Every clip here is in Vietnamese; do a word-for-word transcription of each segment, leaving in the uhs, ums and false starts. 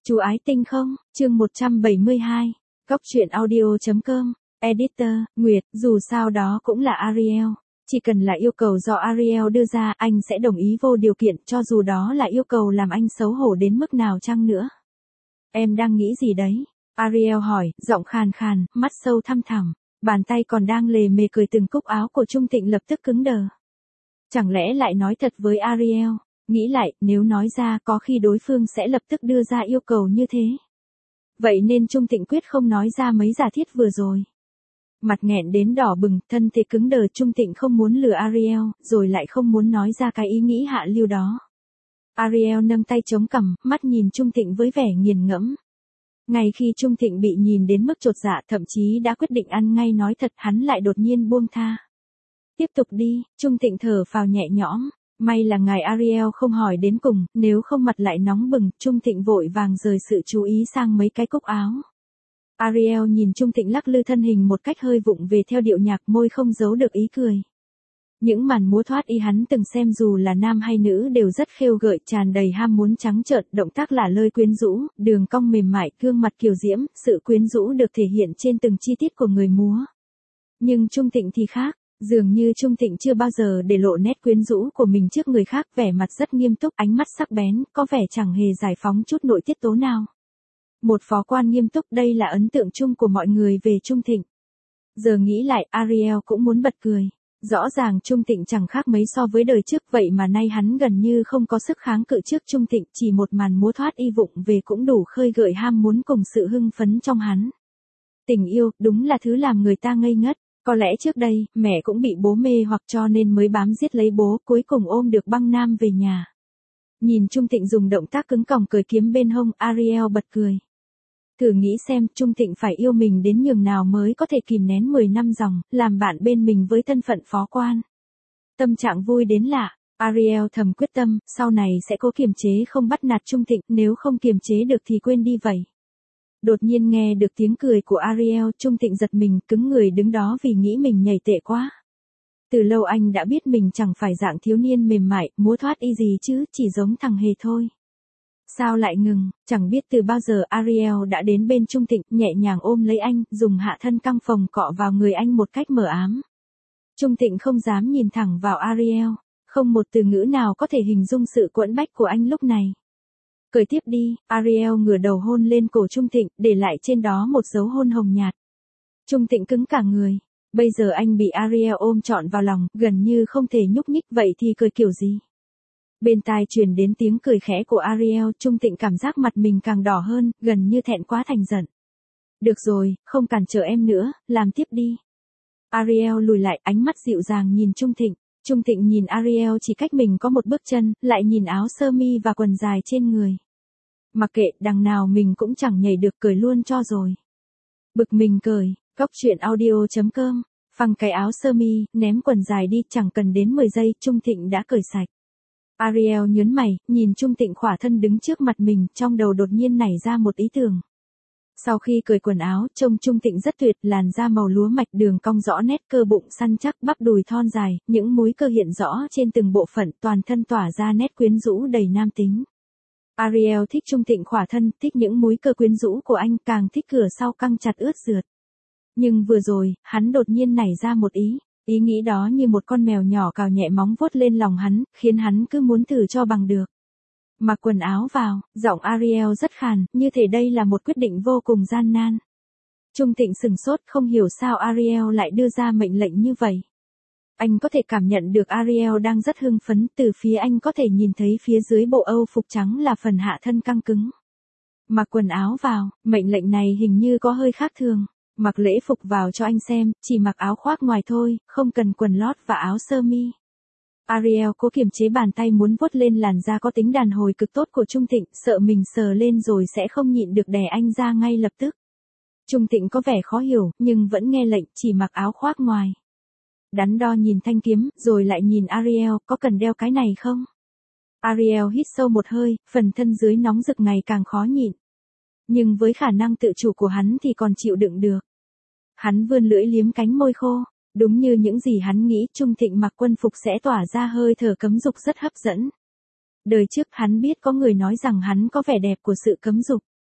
Chú ái tinh không, chương một trăm bảy mươi hai, Góc truyện audio.com, Editor, Nguyệt, dù sao đó cũng là Ariel. Chỉ cần là yêu cầu do Ariel đưa ra, anh sẽ đồng ý vô điều kiện, cho dù đó là yêu cầu làm anh xấu hổ đến mức nào chăng nữa. Em đang nghĩ gì đấy? Ariel hỏi, giọng khàn khàn, mắt sâu thăm thẳm, bàn tay còn đang lề mề cười từng cúc áo của Trung Tịnh lập tức cứng đờ. Chẳng lẽ lại nói thật với Ariel? Nghĩ lại, nếu nói ra có khi đối phương sẽ lập tức đưa ra yêu cầu như thế. Vậy nên Trung Tịnh quyết không nói ra mấy giả thiết vừa rồi. Mặt nghẹn đến đỏ bừng, thân thể cứng đờ, Trung Tịnh không muốn lừa Ariel, rồi lại không muốn nói ra cái ý nghĩ hạ lưu đó. Ariel nâng tay chống cằm, mắt nhìn Trung Tịnh với vẻ nghiền ngẫm. Ngay khi Trung Tịnh bị nhìn đến mức chột dạ, thậm chí đã quyết định ăn ngay nói thật, hắn lại đột nhiên buông tha. Tiếp tục đi, Trung Tịnh thở phào nhẹ nhõm. May là ngài Ariel không hỏi đến cùng, nếu không mặt lại nóng bừng. Trung Tịnh vội vàng rời sự chú ý sang mấy cái cúc áo. Ariel nhìn Trung Tịnh lắc lư thân hình một cách hơi vụng về theo điệu nhạc, môi không giấu được ý cười. Những màn múa thoát y hắn từng xem dù là nam hay nữ đều rất khêu gợi, tràn đầy ham muốn trắng trợn, động tác lả lơi quyến rũ, đường cong mềm mại, gương mặt kiều diễm, sự quyến rũ được thể hiện trên từng chi tiết của người múa. Nhưng Trung Tịnh thì khác. Dường như Trung Tịnh chưa bao giờ để lộ nét quyến rũ của mình trước người khác, vẻ mặt rất nghiêm túc, ánh mắt sắc bén, có vẻ chẳng hề giải phóng chút nội tiết tố nào. Một phó quan nghiêm túc, đây là ấn tượng chung của mọi người về Trung Tịnh. Giờ nghĩ lại, Ariel cũng muốn bật cười. Rõ ràng Trung Tịnh chẳng khác mấy so với đời trước, vậy mà nay hắn gần như không có sức kháng cự trước Trung Tịnh, chỉ một màn múa thoát y vụng về cũng đủ khơi gợi ham muốn cùng sự hưng phấn trong hắn. Tình yêu, đúng là thứ làm người ta ngây ngất. Có lẽ trước đây, mẹ cũng bị bố mê hoặc cho nên mới bám giết lấy bố, cuối cùng ôm được băng nam về nhà. Nhìn Trung Tịnh dùng động tác cứng còng cởi kiếm bên hông, Ariel bật cười. Thử nghĩ xem, Trung Tịnh phải yêu mình đến nhường nào mới có thể kìm nén mười năm dòng, làm bạn bên mình với thân phận phó quan. Tâm trạng vui đến lạ, Ariel thầm quyết tâm, sau này sẽ cố kiềm chế không bắt nạt Trung Tịnh, nếu không kiềm chế được thì quên đi vậy. Đột nhiên nghe được tiếng cười của Ariel, Trung Tịnh giật mình, cứng người đứng đó vì nghĩ mình nhảy tệ quá. Từ lâu anh đã biết mình chẳng phải dạng thiếu niên mềm mại, múa thoát y gì chứ, chỉ giống thằng hề thôi. Sao lại ngừng, chẳng biết từ bao giờ Ariel đã đến bên Trung Tịnh, nhẹ nhàng ôm lấy anh, dùng hạ thân căng phồng cọ vào người anh một cách mờ ám. Trung Tịnh không dám nhìn thẳng vào Ariel, không một từ ngữ nào có thể hình dung sự quẫn bách của anh lúc này. Cởi tiếp đi, Ariel ngửa đầu hôn lên cổ Trung Tịnh, để lại trên đó một dấu hôn hồng nhạt. Trung Tịnh cứng cả người, bây giờ anh bị Ariel ôm trọn vào lòng, gần như không thể nhúc nhích, vậy thì cười kiểu gì? Bên tai truyền đến tiếng cười khẽ của Ariel, Trung Tịnh cảm giác mặt mình càng đỏ hơn, gần như thẹn quá thành giận. Được rồi, không cản trở em nữa, làm tiếp đi. Ariel lùi lại, ánh mắt dịu dàng nhìn Trung Tịnh. Trung Tịnh nhìn Ariel chỉ cách mình có một bước chân, lại nhìn áo sơ mi và quần dài trên người. Mặc kệ, đằng nào mình cũng chẳng nhảy được, cởi luôn cho rồi. Bực mình cởi, Góc truyện audio.com, phăng cái áo sơ mi, ném quần dài đi, chẳng cần đến mười giây, Trung Tịnh đã cởi sạch. Ariel nhớn mày, nhìn Trung Tịnh khỏa thân đứng trước mặt mình, trong đầu đột nhiên nảy ra một ý tưởng. Sau khi cởi quần áo, trông Trung Tịnh rất tuyệt, làn da màu lúa mạch, đường cong rõ nét, cơ bụng săn chắc, bắp đùi thon dài, những múi cơ hiện rõ trên từng bộ phận, toàn thân tỏa ra nét quyến rũ đầy nam tính. Ariel thích Trung Tịnh khỏa thân, thích những múi cơ quyến rũ của anh, càng thích cửa sau căng chặt ướt rượt. Nhưng vừa rồi, hắn đột nhiên nảy ra một ý, ý nghĩ đó như một con mèo nhỏ cào nhẹ móng vuốt lên lòng hắn, khiến hắn cứ muốn thử cho bằng được. Mặc quần áo vào, giọng Ariel rất khàn, như thể đây là một quyết định vô cùng gian nan. Trung Tịnh sừng sốt, không hiểu sao Ariel lại đưa ra mệnh lệnh như vậy. Anh có thể cảm nhận được Ariel đang rất hưng phấn, từ phía anh có thể nhìn thấy phía dưới bộ âu phục trắng là phần hạ thân căng cứng. Mặc quần áo vào, mệnh lệnh này hình như có hơi khác thường. Mặc lễ phục vào cho anh xem, chỉ mặc áo khoác ngoài thôi, không cần quần lót và áo sơ mi. Ariel cố kiềm chế bàn tay muốn vuốt lên làn da có tính đàn hồi cực tốt của Trung Tịnh, sợ mình sờ lên rồi sẽ không nhịn được đè anh ra ngay lập tức. Trung Tịnh có vẻ khó hiểu, nhưng vẫn nghe lệnh, chỉ mặc áo khoác ngoài. Đắn đo nhìn thanh kiếm, rồi lại nhìn Ariel, có cần đeo cái này không? Ariel hít sâu một hơi, phần thân dưới nóng rực ngày càng khó nhịn. Nhưng với khả năng tự chủ của hắn thì còn chịu đựng được. Hắn vươn lưỡi liếm cánh môi khô, đúng như những gì hắn nghĩ, Trung Tịnh mặc quân phục sẽ tỏa ra hơi thở cấm dục rất hấp dẫn. Đời trước hắn biết có người nói rằng hắn có vẻ đẹp của sự cấm dục.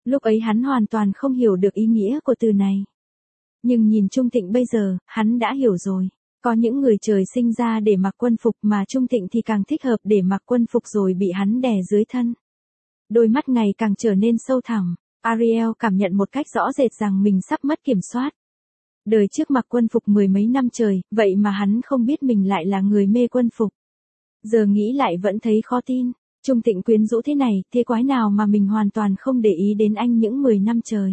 Lúc ấy hắn hoàn toàn không hiểu được ý nghĩa của từ này. Nhưng nhìn Trung Tịnh bây giờ, hắn đã hiểu rồi. Có những người trời sinh ra để mặc quân phục mà Trung Tịnh thì càng thích hợp để mặc quân phục rồi bị hắn đè dưới thân. Đôi mắt ngày càng trở nên sâu thẳm, Ariel cảm nhận một cách rõ rệt rằng mình sắp mất kiểm soát. Đời trước mặc quân phục mười mấy năm trời, vậy mà hắn không biết mình lại là người mê quân phục. Giờ nghĩ lại vẫn thấy khó tin, Trung Tịnh quyến rũ thế này, thế quái nào mà mình hoàn toàn không để ý đến anh những mười năm trời.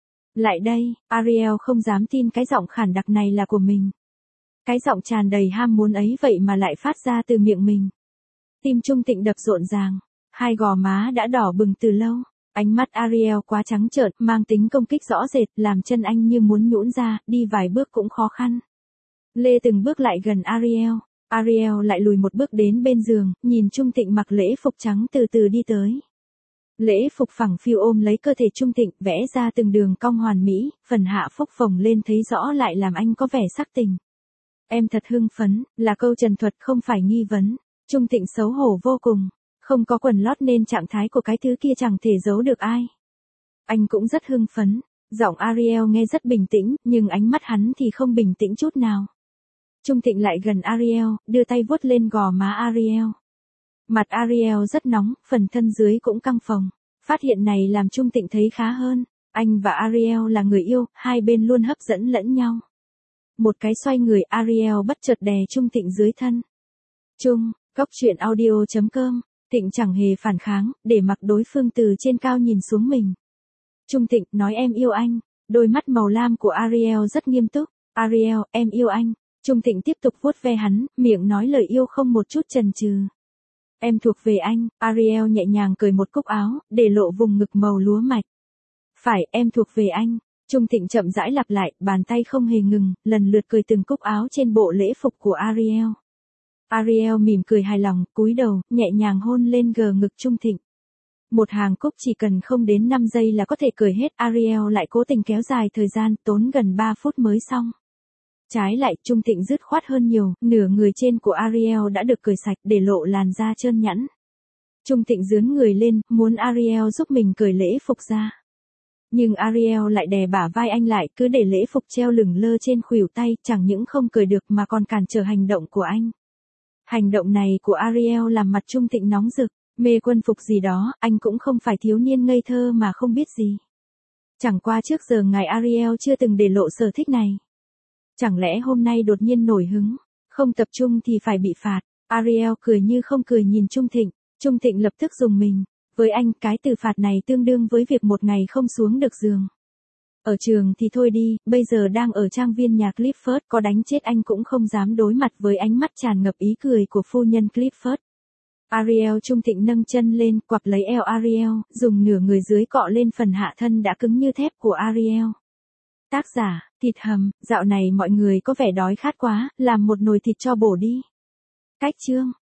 Lại đây, Ariel không dám tin cái giọng khản đặc này là của mình. Cái giọng tràn đầy ham muốn ấy vậy mà lại phát ra từ miệng mình. Tim Trung Tịnh đập rộn ràng, hai gò má đã đỏ bừng từ lâu. Ánh mắt Ariel quá trắng trợn, mang tính công kích rõ rệt, làm chân anh như muốn nhũn ra, đi vài bước cũng khó khăn. Lê từng bước lại gần Ariel, Ariel lại lùi một bước đến bên giường, nhìn Trung Tịnh mặc lễ phục trắng từ từ đi tới. Lễ phục phẳng phiu ôm lấy cơ thể Trung Tịnh, vẽ ra từng đường cong hoàn mỹ, phần hạ phúc phồng lên thấy rõ lại làm anh có vẻ sắc tình. Em thật hưng phấn, là câu trần thuật không phải nghi vấn. Trung Tịnh xấu hổ vô cùng. Không có quần lót nên trạng thái của cái thứ kia chẳng thể giấu được ai. Anh cũng rất hưng phấn. Giọng Ariel nghe rất bình tĩnh, nhưng ánh mắt hắn thì không bình tĩnh chút nào. Trung Tịnh lại gần Ariel, đưa tay vuốt lên gò má Ariel. Mặt Ariel rất nóng, phần thân dưới cũng căng phồng. Phát hiện này làm Trung Tịnh thấy khá hơn. Anh và Ariel là người yêu, hai bên luôn hấp dẫn lẫn nhau. Một cái xoay người, Ariel bất chợt đè Trung Tịnh dưới thân. Trung, cốc truyện audio chấm com. Tịnh chẳng hề phản kháng, để mặc đối phương từ trên cao nhìn xuống mình. Trung Tịnh nói em yêu anh. Đôi mắt màu lam của Ariel rất nghiêm túc. Ariel, em yêu anh. Trung Tịnh tiếp tục vuốt ve hắn, miệng nói lời yêu không một chút chần chừ. Em thuộc về anh. Ariel nhẹ nhàng cởi một cúc áo, để lộ vùng ngực màu lúa mạch. Phải, em thuộc về anh. Trung Tịnh chậm rãi lặp lại, bàn tay không hề ngừng, lần lượt cởi từng cúc áo trên bộ lễ phục của Ariel. Ariel mỉm cười hài lòng, cúi đầu, nhẹ nhàng hôn lên gờ ngực Trung Tịnh. Một hàng cúc chỉ cần không đến năm giây là có thể cởi hết, Ariel lại cố tình kéo dài thời gian, tốn gần ba phút mới xong. Trái lại, Trung Tịnh dứt khoát hơn nhiều, nửa người trên của Ariel đã được cởi sạch để lộ làn da trơn nhẵn. Trung Tịnh dướn người lên, muốn Ariel giúp mình cởi lễ phục ra. Nhưng Ariel lại đè bả vai anh lại, cứ để lễ phục treo lửng lơ trên khuỷu tay, chẳng những không cởi được mà còn cản trở hành động của anh. Hành động này của Ariel làm mặt Trung Tịnh nóng rực, mê quân phục gì đó, anh cũng không phải thiếu niên ngây thơ mà không biết gì. Chẳng qua trước giờ ngài Ariel chưa từng để lộ sở thích này. Chẳng lẽ hôm nay đột nhiên nổi hứng, không tập trung thì phải bị phạt. Ariel cười như không cười nhìn Trung Tịnh, Trung Tịnh lập tức rùng mình. Với anh, cái từ phạt này tương đương với việc một ngày không xuống được giường. Ở trường thì thôi đi, bây giờ đang ở trang viên nhà Clifford, có đánh chết anh cũng không dám đối mặt với ánh mắt tràn ngập ý cười của phu nhân Clifford. Ariel Trung Tịnh nâng chân lên, quặp lấy eo Ariel, dùng nửa người dưới cọ lên phần hạ thân đã cứng như thép của Ariel. Tác giả, thịt hầm, dạo này mọi người có vẻ đói khát quá, làm một nồi thịt cho bổ đi. Cách chương.